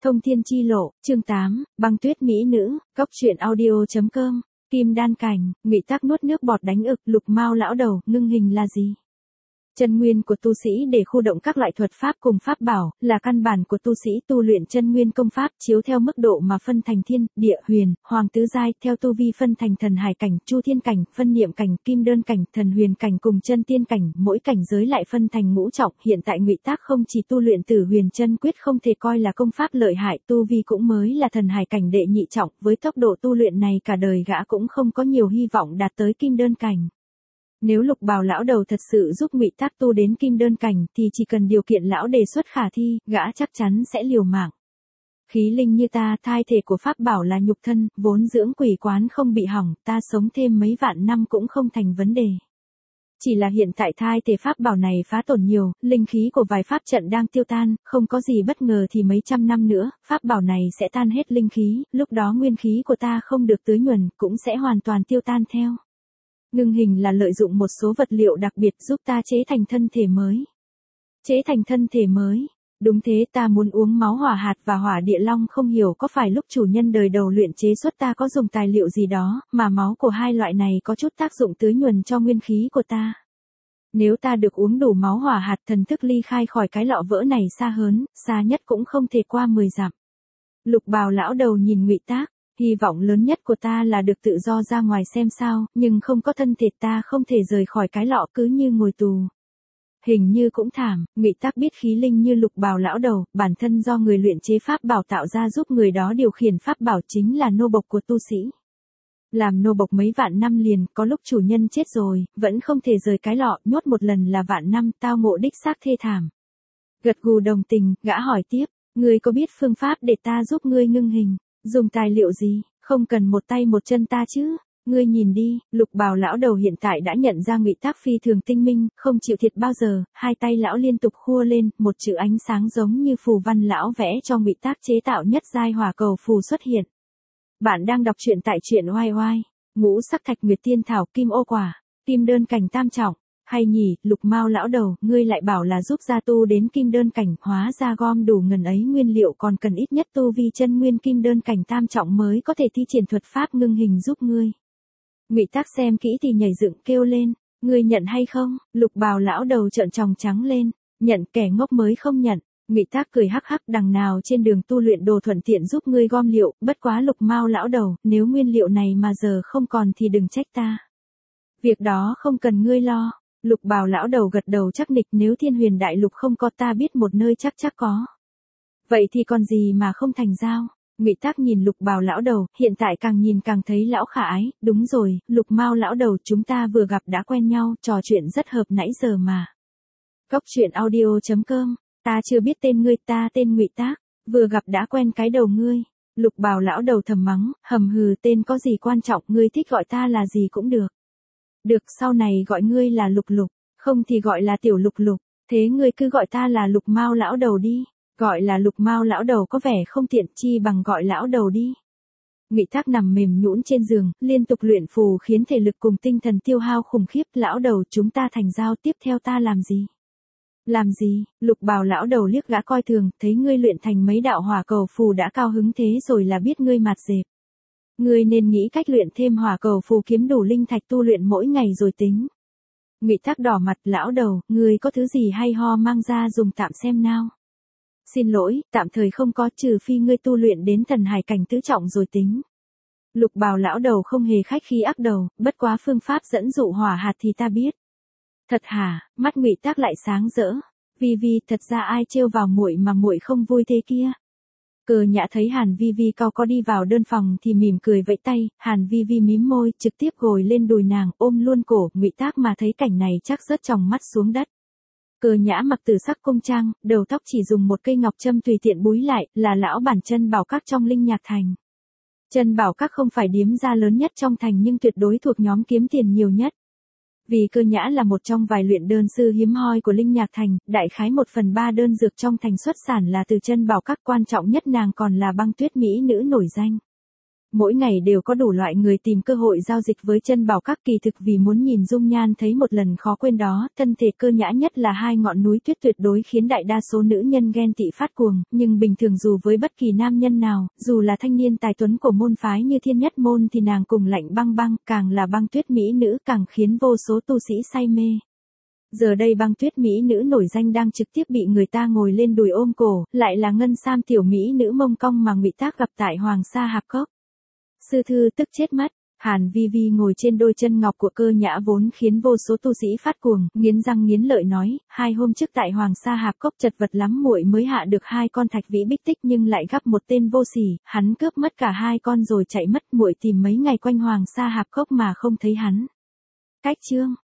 Thông thiên chi lộ, chương 8, băng tuyết mỹ nữ, góc truyện audio.com, Kim Đan Cảnh, Ngụy Tác nuốt nước bọt đánh ực, Lục Mao lão đầu, ngưng hình là gì? Chân nguyên của tu sĩ để khu động các loại thuật pháp cùng pháp bảo, là căn bản của tu sĩ tu luyện chân nguyên công pháp, chiếu theo mức độ mà phân thành thiên, địa, huyền, hoàng tứ giai, theo tu vi phân thành thần hải cảnh, chu thiên cảnh, phân niệm cảnh, kim đơn cảnh, thần huyền cảnh cùng chân tiên cảnh, mỗi cảnh giới lại phân thành ngũ trọng. Hiện tại Ngụy Tác không chỉ tu luyện Tử Huyền Chân Quyết không thể coi là công pháp lợi hại, tu vi cũng mới là thần hải cảnh đệ nhị trọng, với tốc độ tu luyện này cả đời gã cũng không có nhiều hy vọng đạt tới kim đơn cảnh. Nếu Lục Bào lão đầu thật sự giúp Ngụy Tác tu đến kim đơn cảnh thì chỉ cần điều kiện lão đề xuất khả thi, gã chắc chắn sẽ liều mạng. Khí linh như ta, thai thể của pháp bảo là nhục thân, vốn dưỡng quỷ quán không bị hỏng, ta sống thêm mấy vạn năm cũng không thành vấn đề. Chỉ là hiện tại thai thể pháp bảo này phá tổn nhiều, linh khí của vài pháp trận đang tiêu tan, không có gì bất ngờ thì mấy trăm năm nữa, pháp bảo này sẽ tan hết linh khí, lúc đó nguyên khí của ta không được tưới nhuần, cũng sẽ hoàn toàn tiêu tan theo. Ngưng hình là lợi dụng một số vật liệu đặc biệt giúp ta chế thành thân thể mới. Chế thành thân thể mới. Đúng thế, ta muốn uống máu hỏa hạt và hỏa địa long, không hiểu có phải lúc chủ nhân đời đầu luyện chế xuất ta có dùng tài liệu gì đó, mà máu của hai loại này có chút tác dụng tưới nhuần cho nguyên khí của ta. Nếu ta được uống đủ máu hỏa hạt, thần thức ly khai khỏi cái lọ vỡ này xa hớn, xa nhất cũng không thể qua 10 dặm. Lục Bào lão đầu nhìn Ngụy Tác. Hy vọng lớn nhất của ta là được tự do ra ngoài xem sao, nhưng không có thân thể ta không thể rời khỏi cái lọ, cứ như ngồi tù. Hình như cũng thảm. Ngụy Tác biết khí linh như Lục Bào lão đầu, bản thân do người luyện chế pháp bảo tạo ra giúp người đó điều khiển pháp bảo, chính là nô bộc của tu sĩ. Làm nô bộc mấy vạn năm liền, có lúc chủ nhân chết rồi, vẫn không thể rời cái lọ, nhốt một lần là vạn năm, tao ngộ đích xác thê thảm. Gật gù đồng tình, gã hỏi tiếp, ngươi có biết phương pháp để ta giúp ngươi ngưng hình? Dùng tài liệu gì, không cần một tay một chân ta chứ, ngươi nhìn đi. Lục Bào lão đầu hiện tại đã nhận ra Ngụy Tác phi thường tinh minh, không chịu thiệt bao giờ, hai tay lão liên tục khua lên, một chữ ánh sáng giống như phù văn lão vẽ cho Ngụy Tác chế tạo nhất giai hỏa cầu phù xuất hiện. Bạn đang đọc truyện tại truyện oai oai, ngũ sắc thạch nguyệt tiên thảo kim ô quả, kim đơn cảnh tam trọng. Hay nhỉ, Lục Mao lão đầu, ngươi lại bảo là giúp gia tu đến kim đơn cảnh, hóa ra gom đủ ngần ấy nguyên liệu còn cần ít nhất tu vi chân nguyên kim đơn cảnh tam trọng mới có thể thi triển thuật pháp ngưng hình giúp ngươi. Ngụy Tác xem kỹ thì nhảy dựng kêu lên, ngươi nhận hay không? Lục Bào lão đầu trợn tròng trắng lên, nhận, kẻ ngốc mới không nhận. Ngụy Tác cười hắc hắc, đằng nào trên đường tu luyện đồ thuận tiện giúp ngươi gom liệu, bất quá Lục Mao lão đầu, nếu nguyên liệu này mà giờ không còn thì đừng trách ta. Việc đó không cần ngươi lo. Lục Bào lão đầu gật đầu chắc nịch, nếu Thiên Huyền đại lục không có ta biết một nơi chắc có. Vậy thì còn gì mà không thành giao. Ngụy Tác nhìn Lục Bào lão đầu, hiện tại càng nhìn càng thấy lão khả ái, đúng rồi, Lục Mao lão đầu, chúng ta vừa gặp đã quen nhau, trò chuyện rất hợp nãy giờ mà. Góc truyện audio.com, ta chưa biết tên ngươi, ta tên Ngụy Tác, vừa gặp đã quen cái đầu ngươi. Lục Bào lão đầu thầm mắng, hầm hừ, tên có gì quan trọng, ngươi thích gọi ta là gì cũng được. Được, sau này gọi ngươi là Lục Lục, không thì gọi là Tiểu Lục Lục, thế ngươi cứ gọi ta là Lục Mao lão đầu đi, gọi là Lục Mao lão đầu có vẻ không tiện, chi bằng gọi lão đầu đi. Ngụy Tác nằm mềm nhũn trên giường, liên tục luyện phù khiến thể lực cùng tinh thần tiêu hao khủng khiếp, lão đầu chúng ta thành giao, tiếp theo ta làm gì? Làm gì? Lục Bào lão đầu liếc gã coi thường, thấy ngươi luyện thành mấy đạo hỏa cầu phù đã cao hứng thế rồi là biết ngươi mạt dẹp. Ngươi nên nghĩ cách luyện thêm hỏa cầu phù kiếm đủ linh thạch tu luyện mỗi ngày rồi tính. Ngụy Tác đỏ mặt, lão đầu, ngươi có thứ gì hay ho mang ra dùng tạm xem nào. Xin lỗi, tạm thời không có, trừ phi ngươi tu luyện đến thần hải cảnh tứ trọng rồi tính. Lục Bào lão đầu không hề khách khí ác đầu, bất quá phương pháp dẫn dụ hỏa hạt thì ta biết. Thật hả? Mắt Ngụy Tác lại sáng rỡ. Vi, thật ra ai trêu vào muội mà muội không vui thế kia? Cờ Nhã thấy Hàn Vi cao có đi vào đơn phòng thì mỉm cười vẫy tay, Hàn Vi mím môi, trực tiếp ngồi lên đùi nàng, ôm luôn cổ. Ngụy Tác mà thấy cảnh này chắc rớt tròng mắt xuống đất. Cờ Nhã mặc tử sắc cung trang, đầu tóc chỉ dùng một cây ngọc châm tùy tiện búi lại, là lão bản chân bảo các trong Linh Nhạc Thành. Chân bảo các không phải điếm gia lớn nhất trong thành nhưng tuyệt đối thuộc nhóm kiếm tiền nhiều nhất. Vì Cơ Nhã là một trong vài luyện đơn sư hiếm hoi của Linh Nhạc Thành, đại khái 1/3 đơn dược trong thành xuất sản là từ chân bảo các, quan trọng nhất nàng còn là băng tuyết mỹ nữ nổi danh. Mỗi ngày đều có đủ loại người tìm cơ hội giao dịch với Chân Bảo Các, kỳ thực vì muốn nhìn dung nhan thấy một lần khó quên đó, thân thể cơ nhã nhất là hai ngọn núi tuyết tuyệt đối khiến đại đa số nữ nhân ghen tị phát cuồng, nhưng bình thường dù với bất kỳ nam nhân nào, dù là thanh niên tài tuấn của môn phái như Thiên Nhất môn thì nàng cùng Lạnh Băng Băng, càng là Băng Tuyết mỹ nữ càng khiến vô số tu sĩ say mê. Giờ đây Băng Tuyết mỹ nữ nổi danh đang trực tiếp bị người ta ngồi lên đùi ôm cổ, lại là ngân sam tiểu mỹ nữ mông cong mà Ngụy Tác gặp tại Hoàng Sa Hạp Cốc. Sư thư tức chết mất. Hàn Vi Vi ngồi trên đôi chân ngọc của cơ nhã vốn khiến vô số tu sĩ phát cuồng, nghiến răng nghiến lợi nói, 2 hôm trước tại Hoàng Sa Hạp Cốc chật vật lắm muội mới hạ được 2 con thạch vĩ bích tích nhưng lại gặp một tên vô sỉ, hắn cướp mất cả 2 con rồi chạy mất, muội tìm mấy ngày quanh Hoàng Sa Hạp Cốc mà không thấy hắn. Cách chương